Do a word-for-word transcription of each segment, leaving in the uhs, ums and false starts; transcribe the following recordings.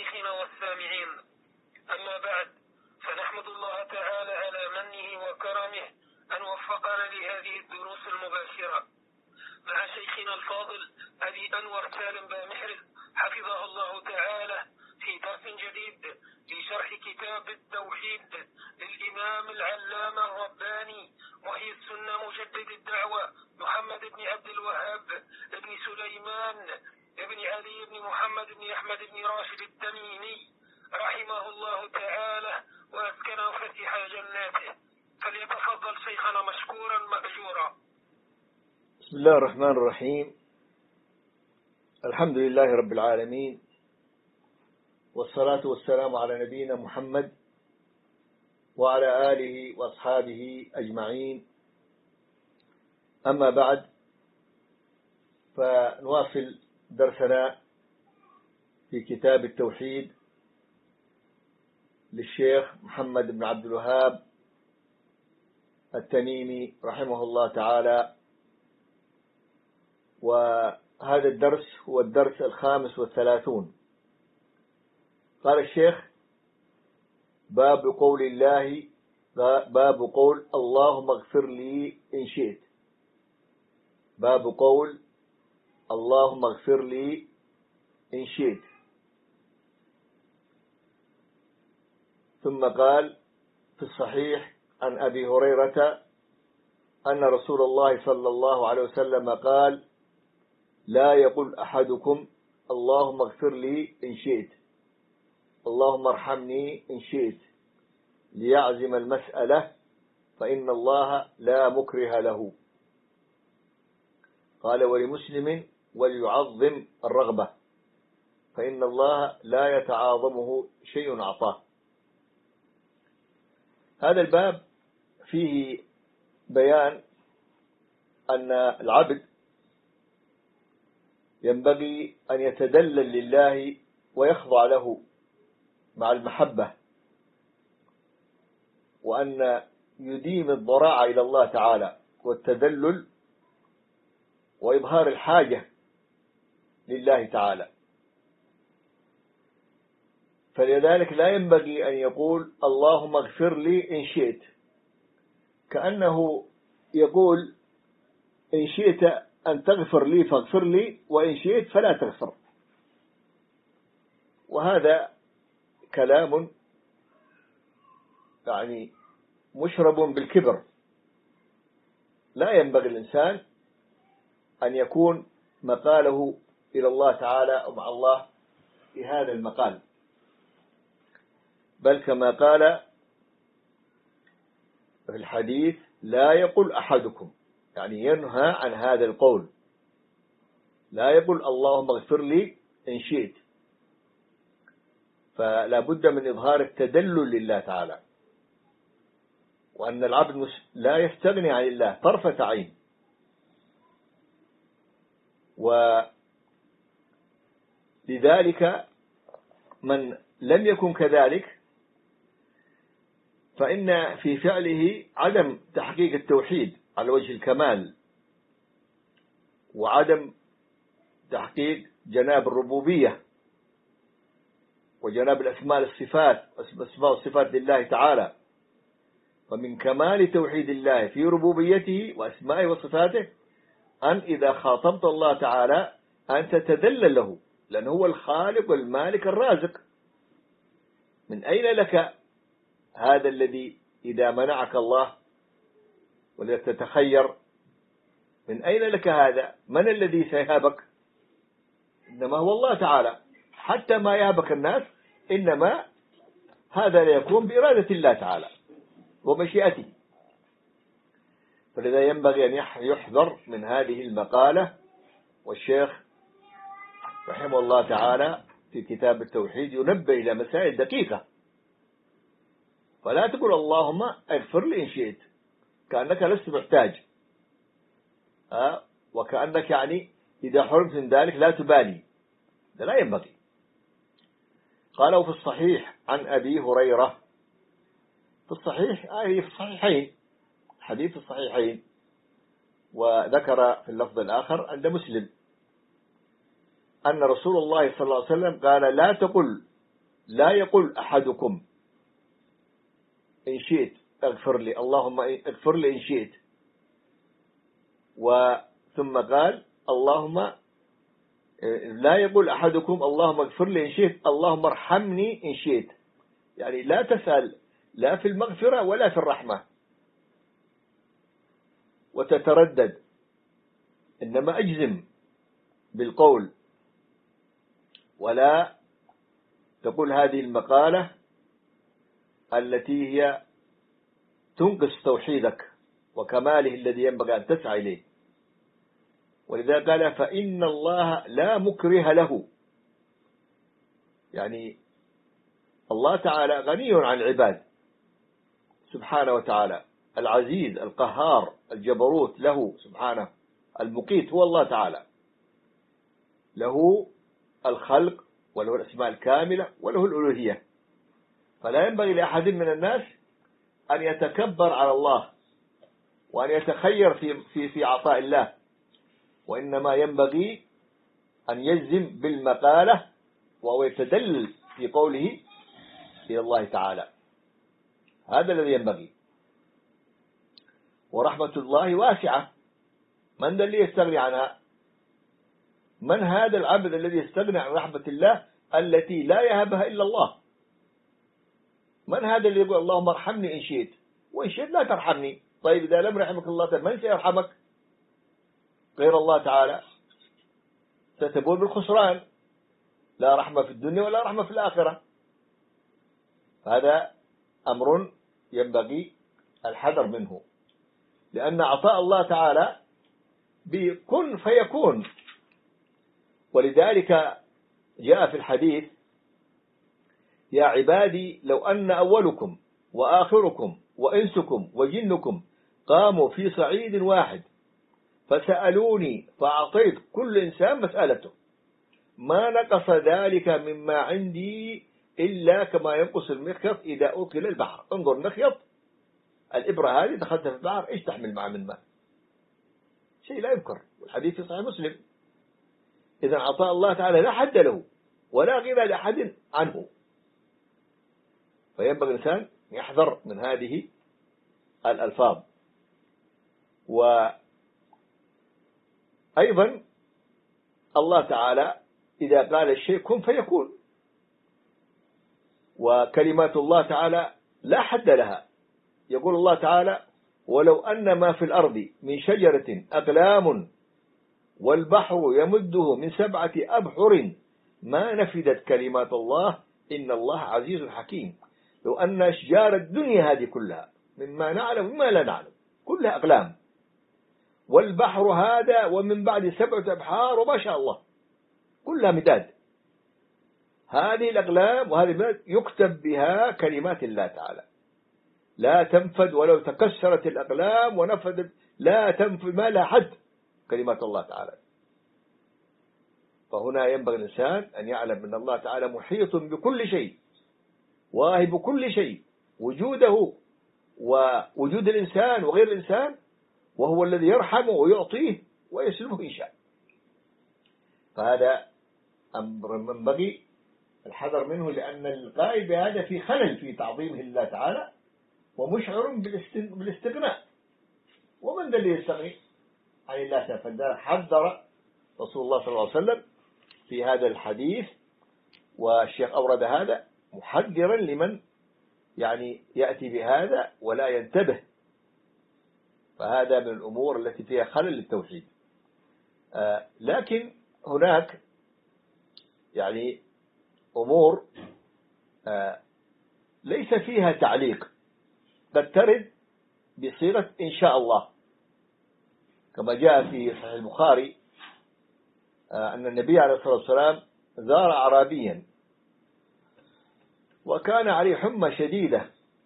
شيخنا والسامعين. أما بعد، فنحمد الله تعالى على منه وكرمه أن وفقنا لهذه الدروس المباشرة مع شيخنا الفاضل أبي أنور سالم بامحرز حفظه الله تعالى في درس جديد لشرح كتاب التوحيد للإمام العلامة الرباني محيي السنة مجدد الدعوة محمد بن عبد الوهاب بن سليمان بن علي بن محمد بن أحمد بن راشد التميمي رحمه الله تعالى وأسكنه فسيح جناته. فليتفضل شيخنا مشكورا مأجورا. بسم الله الرحمن الرحيم. الحمد لله رب العالمين، والصلاة والسلام على نبينا محمد وعلى آله وأصحابه أجمعين. أما بعد، فنواصل درسنا في كتاب التوحيد للشيخ محمد بن عبد الوهاب التميمي رحمه الله تعالى، وهذا الدرس هو الدرس الخامس والثلاثون. قال الشيخ: باب قول الله باب قول اللهم اغفر لي إن شئت. باب قول اللهم اغفر لي إن شئت. ثم قال في الصحيح عن أبي هريرة أن رسول الله صلى الله عليه وسلم قال: لا يقول أحدكم اللهم اغفر لي إن شئت، اللهم ارحمني إن شئت، ليعزم المسألة فإن الله لا مكره له. قال: ولمسلم: وليعظم الرغبة فإن الله لا يتعاظمه شيء أعطاه. هذا الباب فيه بيان أن العبد ينبغي أن يتدلل لله ويخضع له مع المحبة، وأن يديم الضراعة إلى الله تعالى والتذلل وإظهار الحاجة لله تعالى. فلذلك لا ينبغي أن يقول اللهم اغفر لي إن شئت، كأنه يقول إن شئت أن تغفر لي فاغفر لي، وإن شئت فلا تغفر. وهذا كلام يعني مشرب بالكبر. لا ينبغي الإنسان أن يكون مقاله إلى الله تعالى أو مع الله بهذا المقال، بل كما قال في الحديث: لا يقول أحدكم، يعني ينهى عن هذا القول. لا يقول اللهم اغفر لي إن شئت، فلا بد من إظهار التدلل لله تعالى، وأن العبد لا يستغني عن الله طرفة عين. ولذلك من لم يكن كذلك فإن في فعله عدم تحقيق التوحيد على وجه الكمال، وعدم تحقيق جناب الربوبية وجناب الأسماء والصفات أسماء والصفات لله تعالى. ومن كمال توحيد الله في ربوبيته وأسمائه وصفاته أن إذا خاطبت الله تعالى أن تتذلل له، لأنه هو الخالق والمالك الرازق. من أين لك هذا الذي إذا منعك الله ولا تتخير؟ من أين لك هذا؟ من الذي سيهابك؟ إنما هو الله تعالى. حتى ما يهابك الناس إنما هذا لا يكون بإرادة الله تعالى ومشيئته. فلذا ينبغي أن يحذر من هذه المقالة. والشيخ رحمه الله تعالى في كتاب التوحيد ينبه إلى مسائل دقيقة. فلا تقول اللهم اغفر لي إن شئت كأنك لست محتاج، أه؟ وكأنك يعني إذا حرمت من ذلك لا تبالي. ده لا ينبغي. قالوا في الصحيح عن أبي هريرة، في الصحيح آه في الصحيحين، حديث الصحيحين، وذكر في اللفظ الآخر عند مسلم أن رسول الله صلى الله عليه وسلم قال: لا تقل لا يقول أحدكم إن شئت اغفر لي، اللهم اغفر لي إن شئت، وثم قال اللهم لا يقول أحدكم اللهم اغفر لي إن شئت، اللهم ارحمني إن شئت. يعني لا تسأل لا في المغفرة ولا في الرحمة وتتردد، إنما أجزم بالقول، ولا تقول هذه المقالة التي هي تنقص توحيدك وكماله الذي ينبغي أن تسعى إليه. ولذا قال فإن الله لا مكره له، يعني الله تعالى غني عن العباد سبحانه وتعالى، العزيز القهار الجبروت له سبحانه، المقيت هو الله تعالى، له الخلق وله الأسماء الكاملة وله الألوهية. فلا ينبغي لأحد من الناس أن يتكبر على الله وأن يتخير في في في عطاء الله، وإنما ينبغي أن يجزم بالمقالة وهو يتدلل في قوله إلى الله تعالى. هذا الذي ينبغي. ورحمة الله واسعة، من ذا اللي يستغني عنها؟ من هذا العبد الذي يستغني عن رحمة الله التي لا يهبها إلا الله؟ من هذا اللي يقول اللهم ارحمني إن شئت وإن شئت لا ترحمني؟ طيب إذا لم يرحمك الله من سيرحمك غير الله تعالى؟ ستبول بالخسران، لا رحمة في الدنيا ولا رحمة في الآخرة. هذا أمر ينبغي الحذر منه، لأن عطاء الله تعالى بكن فيكون. ولذلك جاء في الحديث يا عبادي لو أن أولكم وآخركم وإنسكم وجنكم قاموا في صعيد واحد فسألوني فأعطيت كل إنسان مسألته ما نقص ذلك مما عندي إلا كما ينقص المخيط إذا أدخل البحر. انظر مخيط الإبرة هذه دخلتها في البحر إيش تحمل معه من ماء؟ شيء لا يذكر، والحديث في صحيح مسلم. إذا عطاء الله تعالى لا حد له ولا غنى لأحد عنه، فينبغي الإنسان يحذر من هذه الألفاظ. وأيضا الله تعالى إذا قال الشيء كن فيكون، وكلمات الله تعالى لا حد لها. يقول الله تعالى ولو أن ما في الأرض من شجرة أقلام والبحر يمده من سبعة أبحر ما نفدت كلمات الله إن الله عزيز حكيم. لو أن أشجار الدنيا هذه كلها مما نعلم وما لا نعلم كلها أقلام، والبحر هذا ومن بعد سبعة أبحار وما شاء الله كلها مداد، هذه الأقلام وهذه المداد يكتب بها كلمات الله تعالى لا تنفد، ولو تكسرت الأقلام ونفدت لا تنفد ما لا حد كلمات الله تعالى. فهنا ينبغي الإنسان أن يعلم أن الله تعالى محيط بكل شيء، واهب كل شيء، وجوده ووجود الإنسان وغير الإنسان، وهو الذي يرحمه ويعطيه ويسلبه إن شاء. فهذا أمر ينبغي الحذر منه، لأن القائل بهذا في خلل في تعظيمه لله تعالى ومشعر بالاستغناء. ومن ذا اللي يستغني عن الله تعالى؟ حذر رسول الله صلى الله عليه وسلم في هذا الحديث، والشيخ أورد هذا محذرا لمن يعني يأتي بهذا ولا ينتبه. فهذا من الأمور التي فيها خلل للتوحيد. آه لكن هناك يعني أمور آه ليس فيها تعليق، قد ترد بصيغة إن شاء الله، كما جاء في صحيح البخاري آه أن النبي عليه الصلاة والسلام زار أعرابيا وكان عليه حمى شديدة،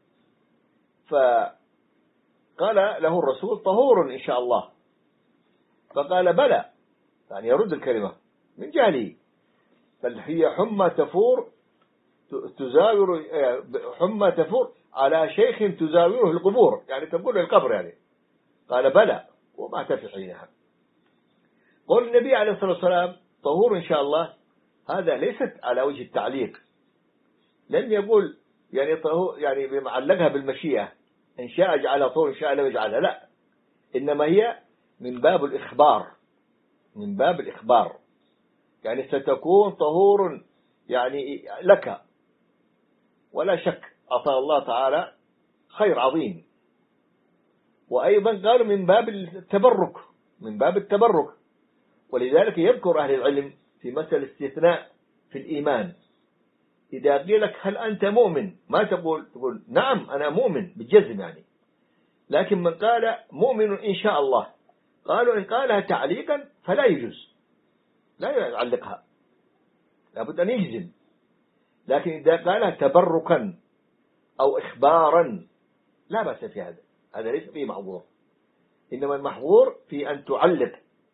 فقال له الرسول طهور إن شاء الله، فقال بلى، يعني يرد الكلمة من جهله، بل هي حمى تفور تزاور حمى تفور على شيخ تزاوره القبور، يعني تقول القبر يعني. قال بلى ومات في حينها. قول النبي عليه الصلاة والسلام طهور إن شاء الله، هذا ليست على وجه التعليق، لم يقول يعني يعني بمعلقها بالمشيئة، إن شاء جعلها طهور إن شاء لم يجعلها، لا، إنما هي من باب الإخبار، من باب الإخبار، يعني ستكون طهور يعني لك، ولا شك أعطى الله تعالى خير عظيم. وأيضا قالوا من باب التبرك، من باب التبرك. ولذلك يذكر أهل العلم في مسألة استثناء في الإيمان، إذا قيل لك هل أنت مؤمن، ما تقول تقول نعم أنا مؤمن بالجزم يعني، لكن من قال مؤمن إن شاء الله، قالوا إن قالها تعليقا فلا يجوز، لا يعلقها، لابد أن يجزم. لكن إذا قالها تبركا أو إخبارا لا بأس في هذا، هذا ليس فيه محظور، إنما المحظور في أن تعلق.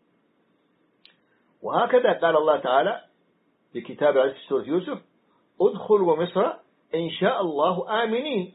وهكذا قال الله تعالى في كتاب عز سورة يوسف: ادخلوا مصر إن شاء الله آمنين.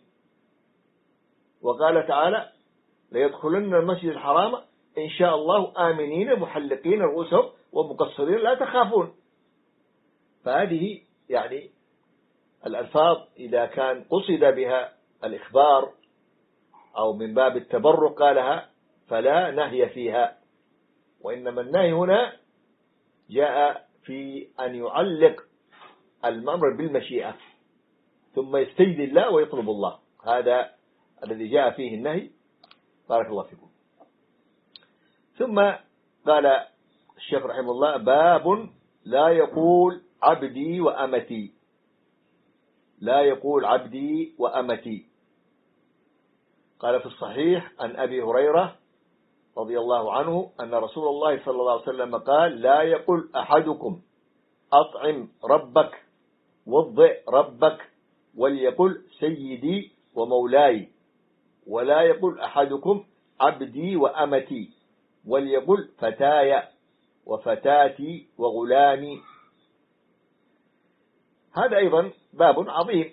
وقال تعالى: ليدخلن المسجد الحرام إن شاء الله آمنين محلقين رؤوسهم ومقصرين لا تخافون. فهذه يعني الألفاظ إذا كان قصد بها الإخبار أو من باب التبرك قالها فلا نهي فيها، وإنما النهي هنا جاء في أن يعلق المأمر بالمشيئة ثم يستجد الله ويطلب الله، هذا الذي جاء فيه النهي. بارك الله فيكم. ثم قال الشيخ رحمه الله: باب لا يقول عبدي وأمتي، لا يقول عبدي وأمتي. قال في الصحيح عن أبي هريرة رضي الله عنه أن رسول الله صلى الله عليه وسلم قال: لا يقول أحدكم أطعم ربك وضئ ربك، وليقل سيدي ومولاي، ولا يقول أحدكم عبدي وأمتي، وليقل فتاي وفتاتي وغلامي. هذا أيضا باب عظيم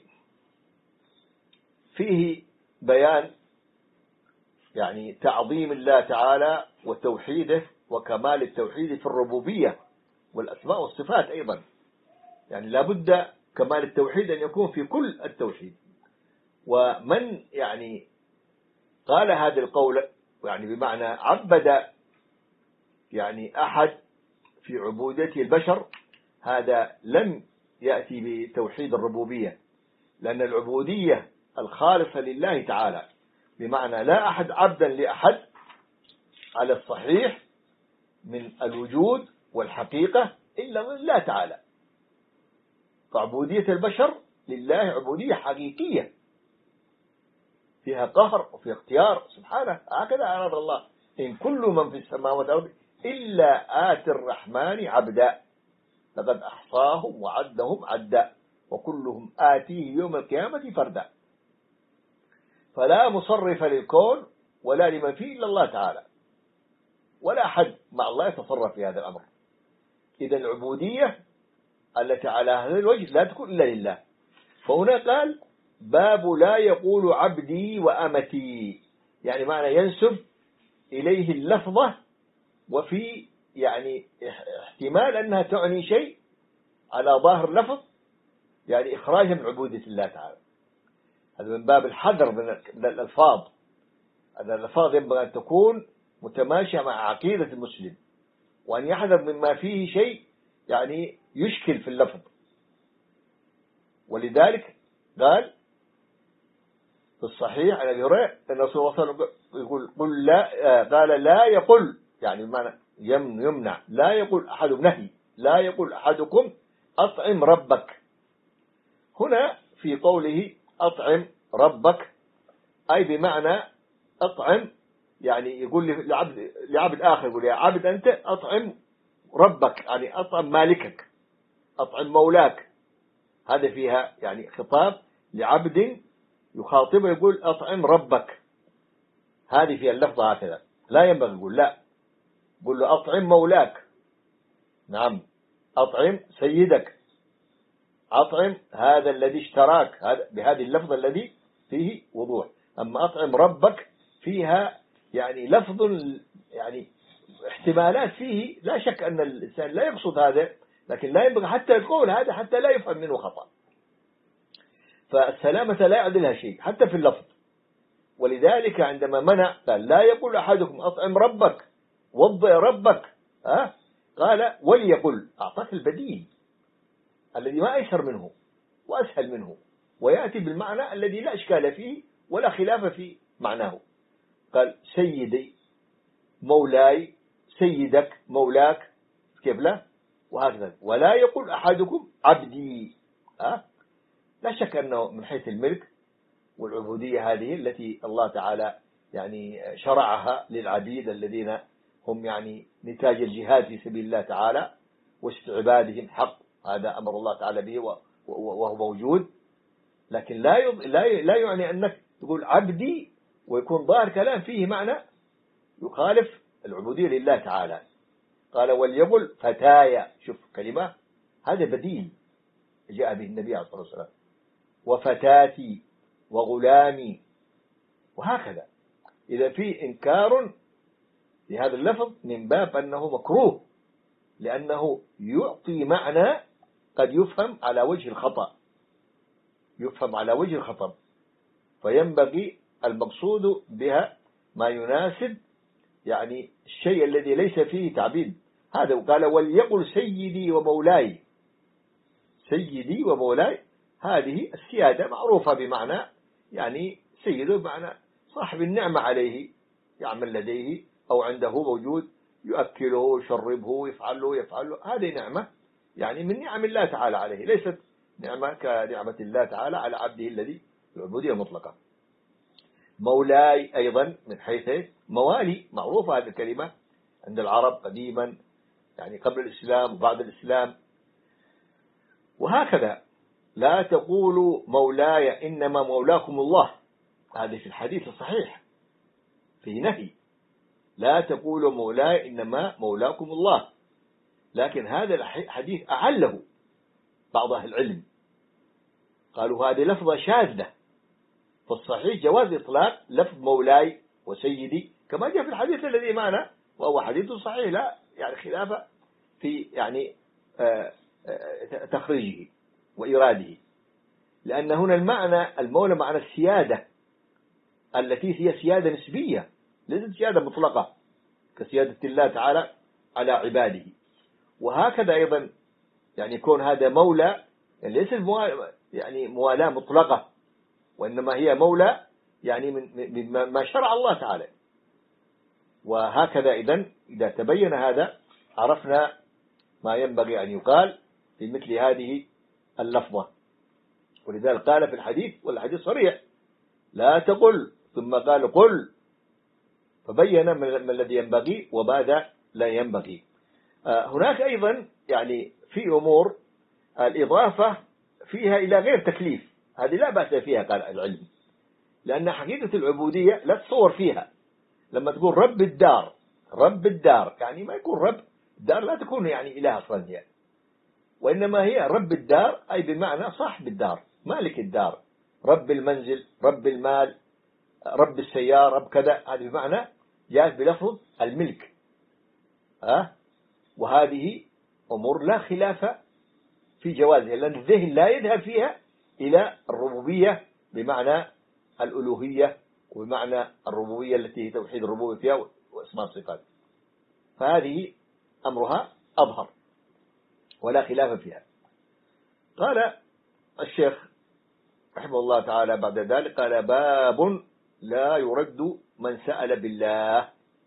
فيه بيان يعني تعظيم الله تعالى وتوحيده وكمال التوحيد في الربوبية والأسماء والصفات أيضا، يعني لابد كمال التوحيد أن يكون في كل التوحيد. ومن يعني قال هذا القول يعني بمعنى عبد يعني أحد في عبوديته البشر، هذا لم يأتي بتوحيد الربوبية، لأن العبودية الخالصة لله تعالى، بمعنى لا أحد عبدا لأحد على الصحيح من الوجود والحقيقة إلا من الله تعالى. فعبودية البشر لله عبودية حقيقية فيها قهر وفي اختيار سبحانه، هكذا أراد الله: إن كل من في السماوات والأرض إلا آتي الرحمن عبدا لقد أحصاهم وعدهم عدا وكلهم آتيه يوم القيامة فردا. فلا مصرف للكون ولا لمن فيه إلا الله تعالى، ولا أحد مع الله يتصرف في هذا الأمر. إذا العبودية التي على هذا الوجه لا تكون إلا لله. فهنا قال: باب لا يقول عبدي وأمتي، يعني معنى ينسب إليه اللفظة، وفي يعني احتمال أنها تعني شيء على ظاهر اللفظ، يعني إخراجها من عبودية الله تعالى. هذا من باب الحذر من الألفاظ، هذا الألفاظ ينبغي أن تكون متماشية مع عقيدة المسلم، وأن يحذر مما فيه شيء يعني يشكل في اللفظ. ولذلك قال في الصحيح عن أبي هريرة أن رسول الله صلى الله عليه وسلم يقول: قل لا، قال لا يقول، يعني بمعنى يمنع، لا يقول أحد نهي، لا يقول أحدكم أطعم ربك. هنا في قوله أطعم ربك أي بمعنى أطعم، يعني يقول لعبد, لعبد آخر، يقول: يا عبد أنت أطعم ربك، يعني أطعم مالكك، أطعم مولاك. هذا فيها يعني خطاب لعبد يخاطبه، يقول أطعم ربك. هذه فيها اللفظة هكذا، لا ينبغي يقول لا، يقول له أطعم مولاك، نعم، أطعم سيدك، أطعم هذا الذي اشتراك، هذا بهذه اللفظة الذي فيه وضوح. أما أطعم ربك فيها يعني لفظ يعني احتمالات فيه، لا شك أن الإنسان لا يقصد هذا، لكن لا ينبغي حتى القول هذا حتى لا يفهم منه خطأ. فالسلامة لا يعدلها شيء حتى في اللفظ. ولذلك عندما منع قال لا يقول أحدكم أطعم ربك وضئ ربك، أه؟ قال وليقل، أعطاك البديل الذي ما أيسر منه وأسهل منه، ويأتي بالمعنى الذي لا إشكال فيه ولا خلاف في معناه. قال سيدي مولاي سيدك مولاك، كيف لا؟ وهكذا. ولا يقول أحدكم عبدي، أه؟ لا شك أنه من حيث الملك والعبودية هذه التي الله تعالى يعني شرعها للعبيد الذين هم يعني نتاج الجهاد في سبيل الله تعالى واستعبادهم حق، هذا أمر الله تعالى به وهو موجود. لكن لا لا لا يعني أنك تقول عبدي ويكون ظاهر كلام فيه معنى يخالف العبودية لله تعالى. قال وليقل فتايا، شوف كلمة هذا بديل جاء به النبي عليه الصلاة والسلام، وفتاتي وغلامي، وهكذا. إذا في إنكار لهذا اللفظ من باب أنه مكروه، لأنه يعطي معنى قد يفهم على وجه الخطأ، يفهم على وجه الخطأ، فينبغي المقصود بها ما يناسب يعني الشيء الذي ليس فيه تعبيد. هذا قال وليقل سيدي ومولاي، سيدي ومولاي، هذه السيادة معروفة بمعنى يعني سيده بمعنى صاحب النعمة عليه، يعمل لديه أو عنده موجود، يؤكله يشربه يفعله يفعله، هذه نعمة يعني من نعم الله تعالى عليه، ليست نعمة كنعمة الله تعالى على عبده الذي العبودية المطلقة. مولاي أيضا من حيث موالي، معروفة هذه الكلمة عند العرب قديما يعني قبل الإسلام وبعد الإسلام. وهكذا لا تقولوا مولاي إنما مولاكم الله، هذا في الحديث الصحيح في نهي لا تقولوا مولاي إنما مولاكم الله، لكن هذا الحديث أعله بعض أهل العلم، قالوا هذه لفظة شاذة، فالصحيح جواز إطلاق لفظ مولاي وسيدي كما جاء في الحديث الذي معنا، وهو حديث صحيح لا يعني خلاف في يعني تخريجه وإراده، لأن هنا المعنى المولى معنى السيادة التي هي سيادة نسبية ليست سيادة مطلقة كسيادة الله تعالى على عباده. وهكذا أيضا يعني يكون هذا مولى يعني ليس يعني موالاة مطلقة، وإنما هي مولى يعني من ما شرع الله تعالى. وهكذا إذن إذا تبين هذا عرفنا ما ينبغي أن يقال في مثل هذه اللفظة. ولذلك قال في الحديث والحديث صريح لا تقل، ثم قال قل، فبين ما الذي ينبغي وماذا لا ينبغي. هناك أيضا يعني في أمور الإضافة فيها إلى غير تكليف، هذه لا بأس فيها قال العلم، لأن حقيقة العبودية لا تصور فيها. لما تقول رب الدار، رب الدار يعني ما يكون رب الدار لا تكون يعني إله أصلا هي، وإنما هي رب الدار أي بمعنى صاحب الدار مالك الدار، رب المنزل رب المال رب السيارة رب كذا، هذه بمعنى جاءت بلفظ الملك. أه؟ وهذه أمور لا خلاف في جوازها، لأن الذهن لا يذهب فيها إلى الربوبية بمعنى الألوهية وبمعنى الربوبية التي هي توحيد الربوبية فيها واسماء الصفات، فهذه أمرها أظهر ولا خلاف فيها. قال الشيخ رحمه الله تعالى بعد ذلك قال باب لا يرد من سأل بالله،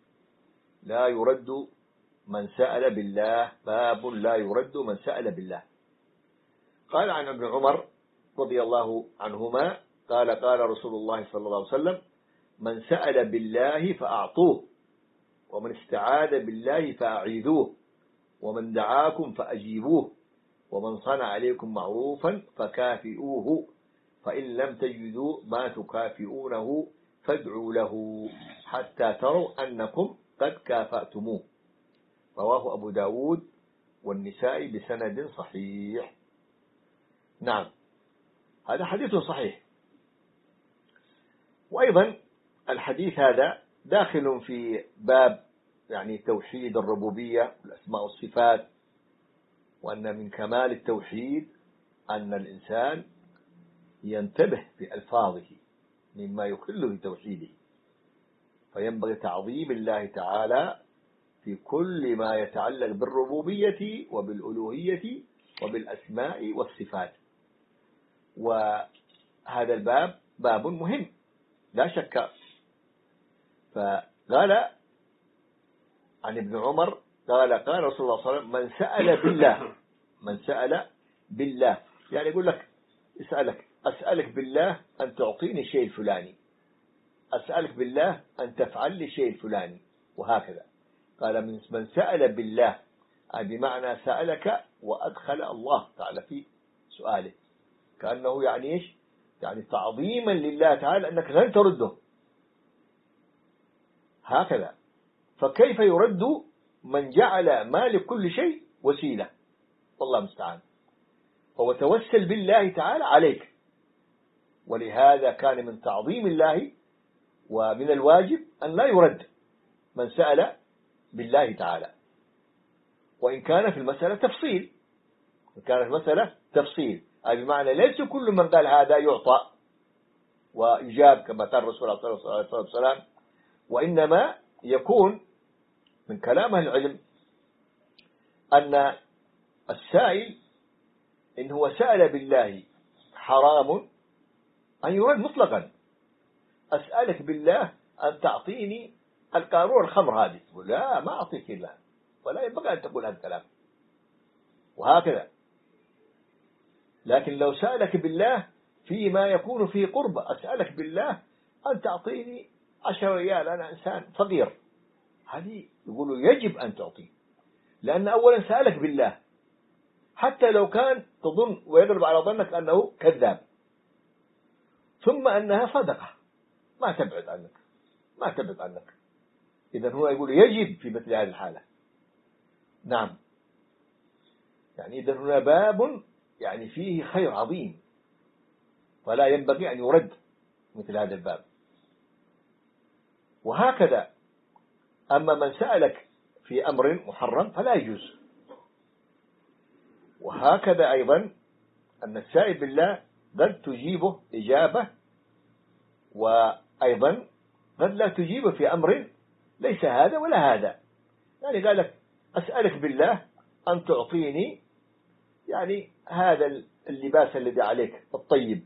لا يرد من سأل بالله، باب لا يرد من سأل بالله. قال عن ابن عمر رضي الله عنهما قال قال رسول الله صلى الله عليه وسلم من سأل بالله فأعطوه، ومن استعاذ بالله فأعيذوه، ومن دعاكم فأجيبوه، ومن صنع عليكم معروفا فكافئوه، فإن لم تجدوا ما تكافئونه فادعوا له حتى تروا أنكم قد كافأتموه. رواه أبو داود والنسائي بسند صحيح. نعم هذا حديث صحيح. وأيضا الحديث هذا داخل في باب يعني توحيد الربوبية والأسماء والصفات، وأن من كمال التوحيد أن الإنسان ينتبه في ألفاظه مما يخل بتوحيده، فينبغي تعظيم الله تعالى في كل ما يتعلق بالربوبية وبالألوهية وبالأسماء والصفات. وهذا الباب باب مهم لا شك. فقال عن ابن عمر قال قال رسول الله صلى الله عليه وسلم: من سأل بالله من سأل بالله يعني يقول لك اسألك أسألك بالله أن تعطيني شيء الفلاني، أسألك بالله أن تفعل لي شيء الفلاني، وهكذا. قال من من سأل بالله بمعنى سألك وأدخل الله تعالى في سؤاله، كأنه يعني إيش؟ يعني تعظيما لله تعالى أنك لن ترده، هكذا. فكيف يرد من جعل ما لكل شيء وسيلة؟ والله المستعان. هو توسل بالله تعالى عليك، ولهذا كان من تعظيم الله ومن الواجب أن لا يرد من سأل بالله تعالى، وإن كان في المسألة تفصيل، إن كانت المسألة تفصيل أي بمعنى ليس كل من قال هذا يعطى ويجاب كما قال الرسول عليه الصلاة والسلام، وإنما يكون من كلام أهل العلم أن السائل إن هو سأل بالله حرام أن يرد مطلقا. أسألك بالله أن تعطيني القارورة الخمر هذه، لا ما أعطيك الله، ولا ينبغي أن تقول هذا الكلام، وهكذا. لكن لو سألك بالله فيما يكون فيه قربة، أسألك بالله أن تعطيني عشر ريال، أنا إنسان فقير، هذه يقولوا يجب أن تعطيه، لأن أولا سألك بالله، حتى لو كان تظن ويغلب على ظنك أنه كذاب، ثم أنها صدقة ما تبعد عنك ما تبعد عنك إذن هو يقول يجب في مثل هذه الحالة. نعم، يعني إذن هنا باب يعني فيه خير عظيم، ولا ينبغي أن يرد مثل هذا الباب. وهكذا أما من سألك في أمر محرم فلا يجوز. وهكذا أيضا أن السائل بالله قد تجيبه إجابة، وأيضا قد لا تجيبه في أمر ليس هذا ولا هذا. يعني قال لك أسألك بالله أن تعطيني يعني هذا اللباس الذي عليك الطيب،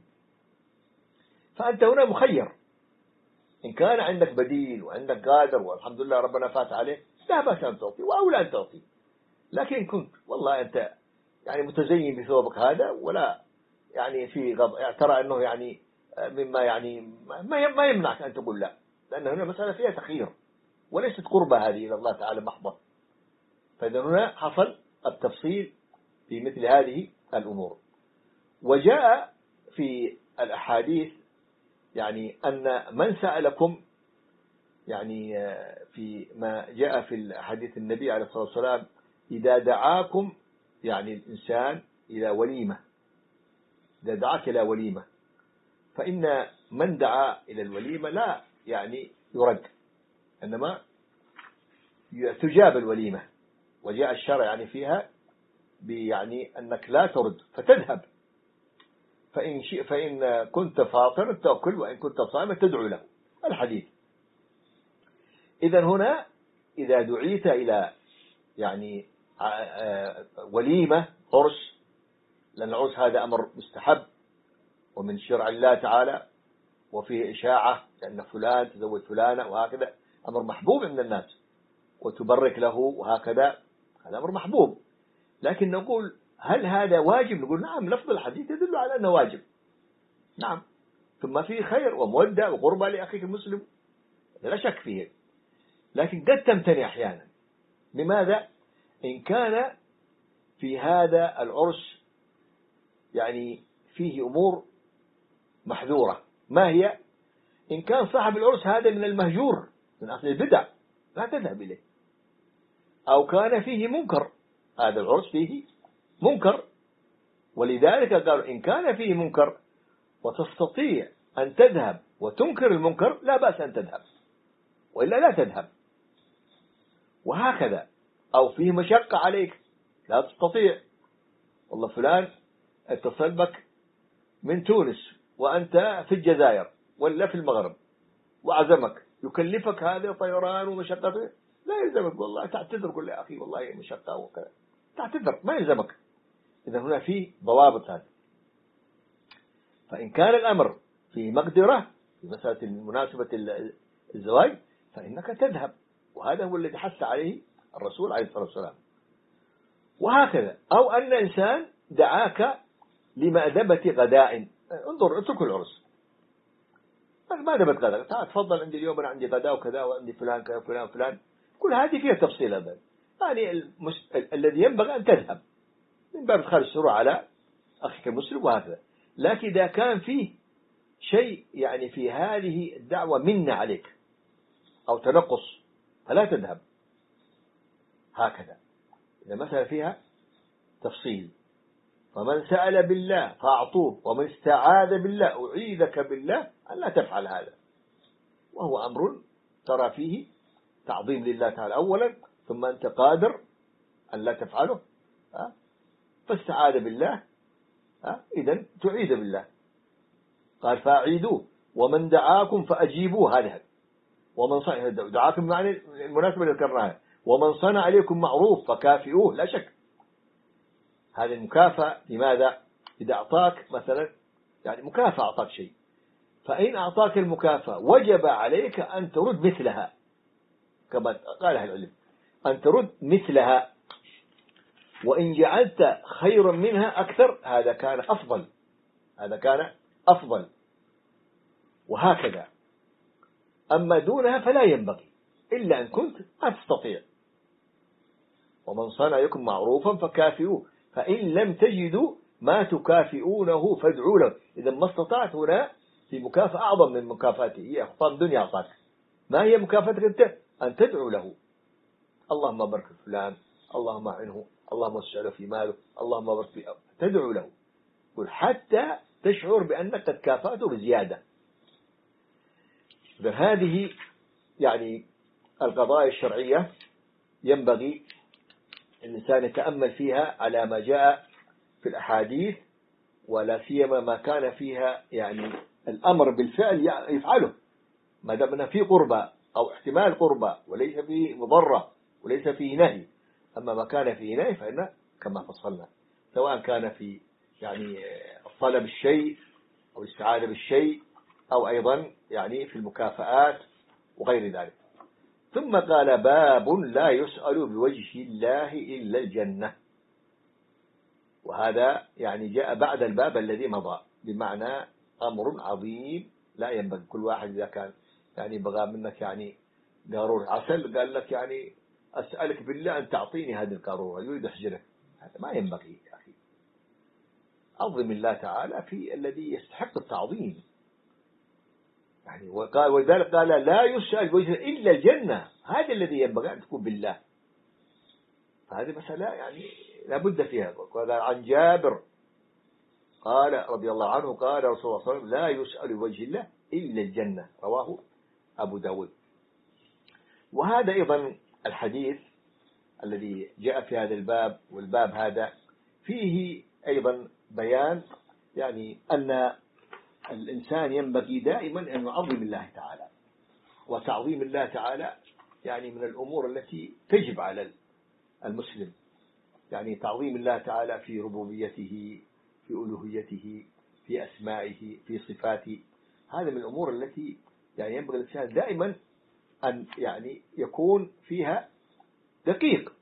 فأنت هنا مخير، إن كان عندك بديل وعندك قادر والحمد لله ربنا فات عليه لا بأس أن تعطي وأولى أن تعطي. لكن كنت والله أنت يعني متزين بثوبك هذا ولا يعني في غض ترى أنه يعني مما يعني ما يمنعك أن تقول لا، لأن هنا مسألة فيها تخيير وليست قربة هذه إلى الله تعالى محضة. فإذا هنا حصل التفصيل في مثل هذه الأمور. وجاء في الأحاديث يعني أن من سألكم يعني في ما جاء في الحديث النبي عليه الصلاة والسلام إذا دعاكم يعني الإنسان إلى وليمة، إذا دعاك إلى وليمة فإن من دعا إلى الوليمة لا يعني يرد، إنما تجاب الوليمة. وجاء الشرع يعني فيها يعني أنك لا ترد فتذهب، فإن, شئ فإن كنت فاطرا تأكل وإن كنت صائما تدعو له الحديث. إذن هنا إذا دعيت إلى يعني وليمة عرس، لأن العرس هذا أمر مستحب ومن شرع الله تعالى وفيه إشاعة لأن فلان تزوج فلانة وهكذا، أمر محبوب عند الناس وتبرك له وهكذا، هذا أمر محبوب. لكن نقول هل هذا واجب؟ نقول نعم، لفظ الحديث يدل على أنه واجب، نعم، ثم فيه خير ومودة وقربة لأخيك المسلم لا شك فيه. لكن قد تمتنع أحيانا. لماذا؟ إن كان في هذا العرس يعني فيه أمور محذورة. ما هي؟ إن كان صاحب العرس هذا من المهجور من أهل البدع لا تذهب إليه، أو كان فيه منكر، هذا العرس فيه منكر، ولذلك قالوا إن كان فيه منكر وتستطيع أن تذهب وتنكر المنكر لا بأس أن تذهب، وإلا لا تذهب. وهكذا أو فيه مشقة عليك لا تستطيع، والله فلان اتصل بك من تونس وأنت في الجزائر ولا في المغرب وعزمك، يكلفك هذا طيران ومشقة؟ لا يلزمك والله، تعتذر، قل يا أخي والله مشقة وكذا، تعتذر، ما يلزمك. إذا هنا في ضوابط هذا. فإن كان الأمر في مقدرة في مسألة مناسبة الزواج فإنك تذهب، وهذا هو الذي حث عليه الرسول عليه الصلاة والسلام. وهكذا، أو أن إنسان دعاك لمأدبة غداء، انظر اترك العرس، مأدبة غداء، تعال تفضل عندي اليوم، أنا عندي غداء وكذا وعندي فلان كذا فلان فلان، كل هذه فيها تفصيل. هذا يعني المس... الذي ينبغي أن تذهب من باب إدخال السرور على أخيك المسلم وهكذا. لكن إذا كان فيه شيء يعني في هذه الدعوة منة عليك أو تنقص فلا تذهب. هكذا إذا مثلا فيها تفصيل، فمن سأل بالله فأعطوه، ومن استعاذ بالله أعيذك بالله أن لا تفعل هذا، وهو أمر ترى فيه تعظيم لله تعالى أولا، ثم أنت قادر أن لا تفعله، فاستعاذ بالله إذن تعيذ بالله. قال فأعيدوه، ومن دعاكم فأجيبوه، هذا ومن صنع دعاكم معنى المناسبة اللي ذكرناها، ومن صنع عليكم معروف فكافئوه، لا شك هذه المكافأة. لماذا؟ إذا أعطاك مثلا يعني مكافأة، أعطاك شيء، فإن أعطاك المكافأة وجب عليك أن ترد مثلها، كما قال أهل العلم أن ترد مثلها، وإن جعلت خيرا منها أكثر هذا كان أفضل، هذا كان أفضل. وهكذا. أما دونها فلا ينبغي إلا أن كنت ما تستطيع. ومن صنع لكم معروفا فكافئوه، فإن لم تجدوا ما تكافئونه فادعوا له. إذا ما استطعت هنا في مكافأة أعظم من مكافأته، هي أخطام دنيا أعطاك. ما هي مكافأتك أنت؟ أن تدعو له، اللهم بارك فلان، اللهم أعنه، اللهم اسعله في ماله، اللهم بارك في أو. تدعو له حتى تشعر بأنك قد كافأته بزيادة. إذن هذه يعني القضايا الشرعية ينبغي الإنسان يتأمل فيها على ما جاء في الأحاديث، ولا سيما ما كان فيها يعني الأمر بالفعل يفعله، ما دام فيه قربة أو احتمال قربة وليس فيه مضرة وليس فيه نهي. أما ما كان فيه نهي فإن كما فصلنا، سواء كان في يعني طلب الشيء أو الاستعاذة بالشيء، أو أيضا يعني في المكافآت وغير ذلك. ثم قال باب لا يسأل بوجه الله إلا الجنة. وهذا يعني جاء بعد الباب الذي مضى، بمعنى أمر عظيم لا ينبغي كل واحد إذا كان يعني بغى منك يعني قارور عسل قال لك يعني أسألك بالله أن تعطيني هذه القارورة، يريد يحجرك، هذا ما ينبغي يا أخي. عظم الله تعالى في الذي يستحق التعظيم يعني. وقال ولذلك قال لا يسأل بوجه إلا الجنة، هذا الذي ينبغي أن تكون بالله. هذه مسألة يعني لابد فيها. وقال عن جابر قال رضي الله عنه قال رسول الله صلى الله عليه وسلم لا يسأل بوجه الله إلا الجنة، رواه أبو داود. وهذا أيضا الحديث الذي جاء في هذا الباب، والباب هذا فيه أيضا بيان يعني أن الإنسان ينبغي دائما أن يعظم الله تعالى، وتعظيم الله تعالى يعني من الأمور التي تجب على المسلم، يعني تعظيم الله تعالى في ربوبيته، في ألوهيته، في أسمائه، في صفاته. هذا من الأمور التي يعني ينبغي الإنسان دائما أن يعني يكون فيها دقيق،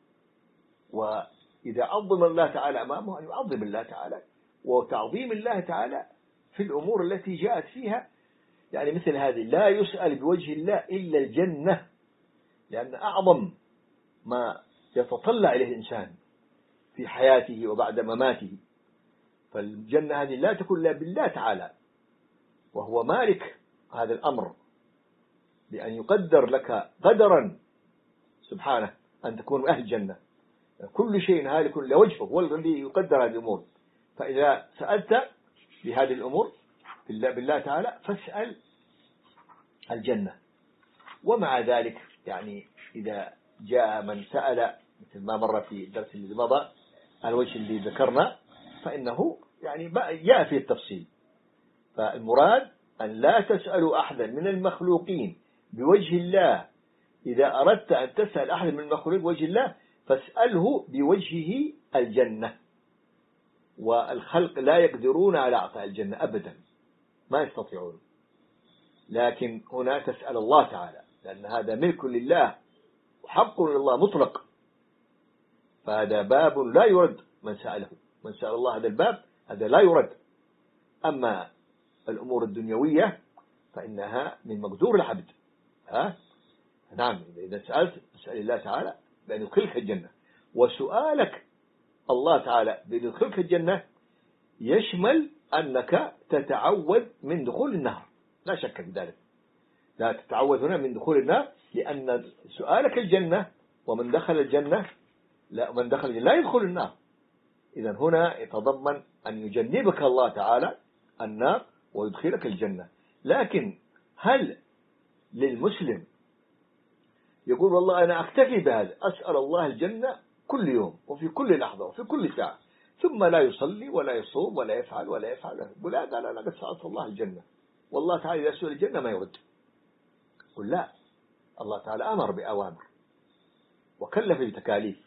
وإذا عظم الله تعالى أمامه أن يعظم الله تعالى. وتعظيم الله تعالى في الأمور التي جاءت فيها يعني مثل هذه لا يسأل بوجه الله إلا الجنة، لأن أعظم ما يتطلع إليه الإنسان في حياته وبعد مماته، فالجنة هذه لا تكون إلا بالله تعالى، وهو مالك هذا الأمر بأن يقدر لك قدرا سبحانه أن تكون أهل الجنة. كل شيء هالك لوجهه، هو الذي يقدر هذه الأمور. فإذا سألت بهذه الأمور بالله تعالى فاسأل الجنة. ومع ذلك يعني إذا جاء من سأل مثل ما مر في الدرس الذي مضى على الوجه الذي ذكرنا، فإنه يعني جاء فيه التفصيل، فالمراد أن لا تسأل أحدا من المخلوقين بوجه الله. إذا أردت أن تسأل أحد من المخلوقين بوجه الله فاسأله بوجهه الجنة، والخلق لا يقدرون على أعطاء الجنة أبدا، ما يستطيعون. لكن هنا تسأل الله تعالى، لأن هذا ملك لله وحق لله مطلق، فهذا باب لا يرد. من سأله من سأل الله هذا الباب هذا لا يرد. أما الأمور الدنيوية فإنها من مقدور العبد. ها؟ نعم، إذا سألت اسأل الله تعالى بأن يدخلك الجنة، وسؤالك الله تعالى بأن يدخلك الجنة يشمل أنك تتعوذ من دخول النار، لا شك في ذلك. لا تتعوذ هنا من دخول النار، لأن سؤالك الجنة، ومن دخل الجنة لا من دخل الجنة لا يدخل النار. إذا هنا يتضمن أن يجنبك الله تعالى النار ويدخلك الجنة. لكن هل للمسلم يقول والله أنا أكتفي بهذا، أسأل الله الجنة كل يوم وفي كل لحظة وفي كل ساعة، ثم لا يصلي ولا يصوم ولا يفعل ولا يفعل يقول لا لا لا قد سألت الله الجنة، والله تعالى إذا سئل الجنة ما يرد؟ قل لا، الله تعالى أمر بأوامر وكلف بتكاليف،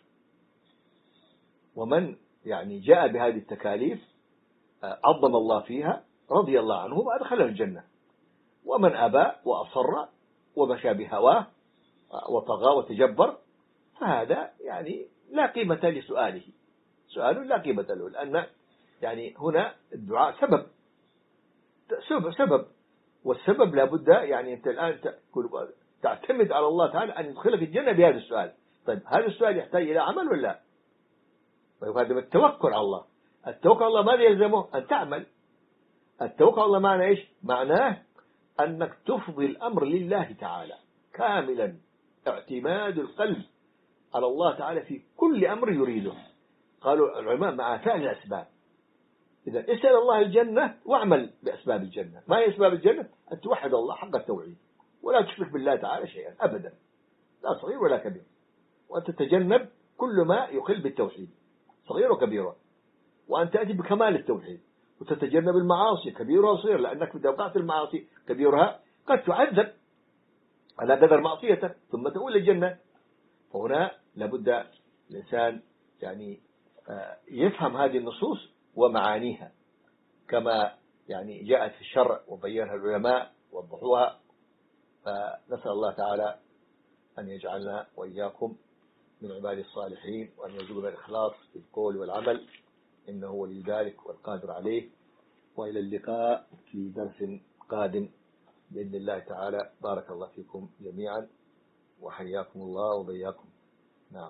ومن يعني جاء بهذه التكاليف عظم الله فيها رضي الله عنه وأدخله الجنة، ومن أبى وأصر ومشى بهواه وطغى وتجبر فهذا يعني لا قيمة لسؤاله، سؤال لا قيمة له، لأن يعني هنا الدعاء سبب سبب سبب والسبب لابد يعني أنت الآن تعتمد على الله تعالى أن يدخلك الجنة بهذا السؤال. طيب هذا السؤال يحتاج إلى عمل ولا؟ وهذا التوكل على الله. التوكل على الله ماذا يلزمه؟ أن تعمل. التوكل على الله معناه إيش؟ معناه أنك تفضي الأمر لله تعالى كاملا، اعتماد القلب على الله تعالى في كل أمر يريده. قالوا العلماء مع فعل الأسباب. إذا اسأل الله الجنة واعمل بأسباب الجنة. ما هي أسباب الجنة؟ أن توحد الله حق التوحيد ولا تشرك بالله تعالى شيئا أبدا، لا صغير ولا كبير، وأن تتجنب كل ما يخل بالتوحيد صغير وكبير، وأن تأتي بكمال التوحيد وتتجنب المعاصي كبيرها وصغير، لأنك إذا وقعت المعاصي كبيرها قد تعذب على قدر معصيتك ثم تؤول الجنة. فهنا لابد الإنسان يعني يفهم هذه النصوص ومعانيها كما يعني جاءت في الشرع وبينها العلماء ووضحوها. فنسأل الله تعالى أن يجعلنا وإياكم من عباد الصالحين، وأن يرزقنا الإخلاص في القول والعمل، إنه ولي ذلك والقادر عليه. وإلى اللقاء في درس قادم بإذن الله تعالى. بارك الله فيكم جميعا وحياكم الله وبياكم. نعم،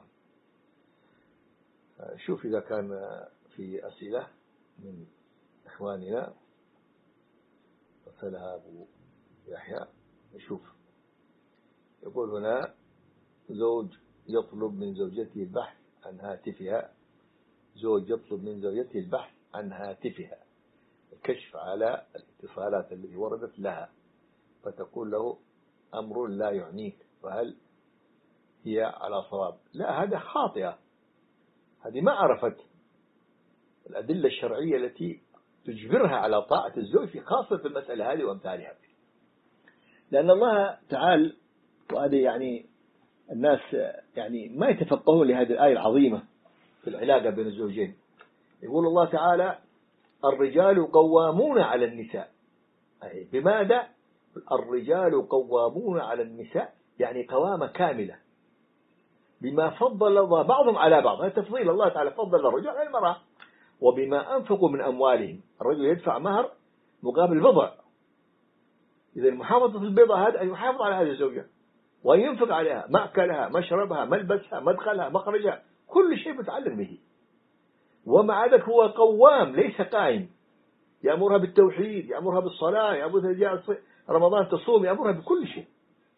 شوف إذا كان في أسئلة من إخواننا رسلها أبو يحيى نشوف. يقول هنا زوج يطلب من زوجته البحث عن هاتفها زوج يطلب من زوجته البحث عن هاتفها الكشف على الاتصالات التي وردت لها، فتقول له أمر لا يعنيك، فهل هي على صواب؟ لا، هذا خاطئة، هذه ما عرفت الأدلة الشرعية التي تجبرها على طاعة الزوج في خاصة في المسألة هذه وأمثالها. لأن الله تعالى، وهذه يعني الناس يعني ما يتفقهون لهذه الآية العظيمة في العلاقة بين الزوجين. يقول الله تعالى الرجال قوامون على النساء. بماذا؟ الرجال قوامون على النساء، يعني قوامة كاملة بما فضل الله بعضهم على بعض. هذا تفضيل الله تعالى، فضل الرجال على المرأة. وبما أنفقوا من أموالهم، الرجل يدفع مهر مقابل بضع. إذا محافظة البضع هذا أن يحافظ على هذه الزوجة وأن ينفق عليها، مأكلها، مشربها، ملبسها، مدخلها، مخرجها، كل شيء متعلق به. ومع ذلك هو قوام ليس قائم، يأمرها بالتوحيد، يأمرها بالصلاة، يأمرها جاء رمضان تصوم، يأمرها بكل شيء.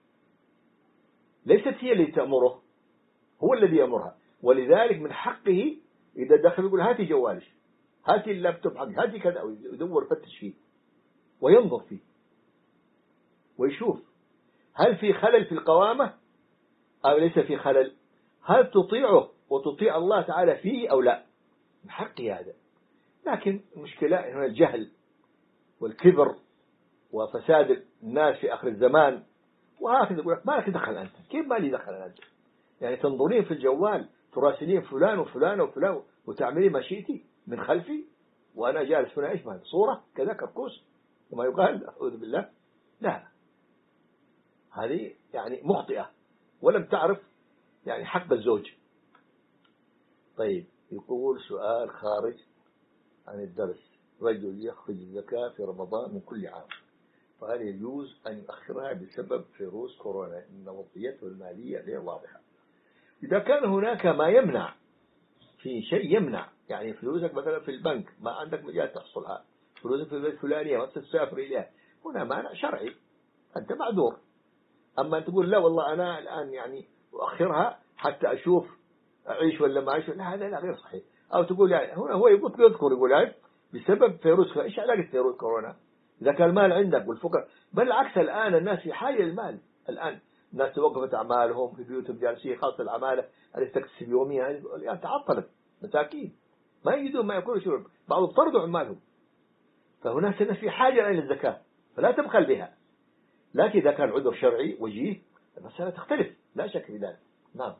ليست هي اللي تأمره، هو الذي يأمرها. ولذلك من حقه إذا دخل يقول هاتي جوالك، هاتي اللابتوب حقك، هاتي كذا، ويدور فتش فيه وينظر فيه ويشوف هل في خلل في القوامة أو ليس في خلل، هل تطيعه وتطيع الله تعالى فيه أو لا. من حقه هذا. لكن المشكلة هنا الجهل، والكبر وفساد الناس في آخر الزمان. وهكذا يقول لك ما لك دخل أنت. كيف ما لي دخل أنت؟ يعني تنظرين في الجوال تراسلين فلان وفلان وفلان وتعملين ما شئتي من خلفي وأنا جالس هنا إيش ما صورة كذا كركوس وما يقال أعوذ بالله. لا، هذه يعني مخطئة ولم تعرف يعني حق الزوج. طيب، يقول سؤال خارج عن الدرس: رجل يخرج الزكاة في رمضان من كل عام، فهل يجوز أن يؤخرها بسبب فيروس كورونا إن وضعيته المالية غير واضحة؟ إذا كان هناك ما يمنع، في شيء يمنع، يعني فلوسك مثلا في البنك ما عندك مجال تحصلها، فلوسك في البلد الفلانية ما تسافر إليها، هنا مانع شرعي، أنت معذور. أما أن تقول لا والله أنا الآن يعني أؤخرها حتى أشوف أعيش ولا ما أعيش، لا، هذا لا غير صحيح. أو تقول يعني هنا هو يقول يذكر يقول يعني بسبب فيروس، إيش علاقة فيروس كورونا؟ إذا كان المال عندك والفقر، بل العكس، الآن الناس في حاجة للمال. الآن الناس توقفت أعمالهم في بيوتهم جالسين، خاصة العمالة التي تكتسب يوميا الآن تعطلت، مساكين ما يجدون ما يأكلوا شرب، بعضهم طردوا عمالهم. فهناك الناس في حاجة إلى الزكاة فلا تبخل بها. لكن إذا كان عذر شرعي وجيه المسألة تختلف، لا شك في ذلك. نعم.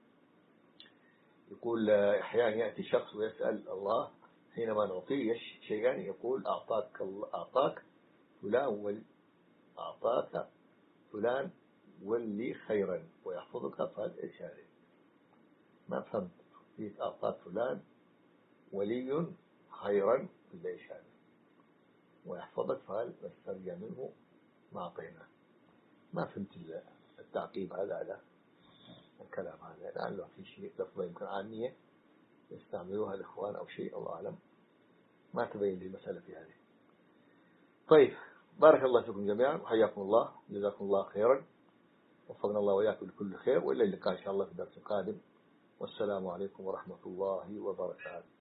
يقول أحيانا يأتي شخص ويسأل الله حينما نعطيه شيئا يقول أعطاك الله أعطاك فلان ول أعطاك فلان ولي خيرا ويحفظك، فهل إيش هذا؟ ما فهمت. فيك أعطاك فلان ولي خيرا ولا إيش هذا؟ ويحفظك، فهل نسترجع منه ما أعطيناه؟ ما فهمت التعقيب هذا على الكلام هذا. لعله في شيء لفظة يمكن عامية يستعملوها الإخوان أو شيء، الله أعلم، ما تبين لي المسألة في هذه. طيب، بارك الله فيكم جميعا وحياكم الله، جزاكم الله خيرا، وفقنا الله وإياكم لكل خير، وإلى اللقاء إن شاء الله في درس قادم، والسلام عليكم ورحمة الله وبركاته.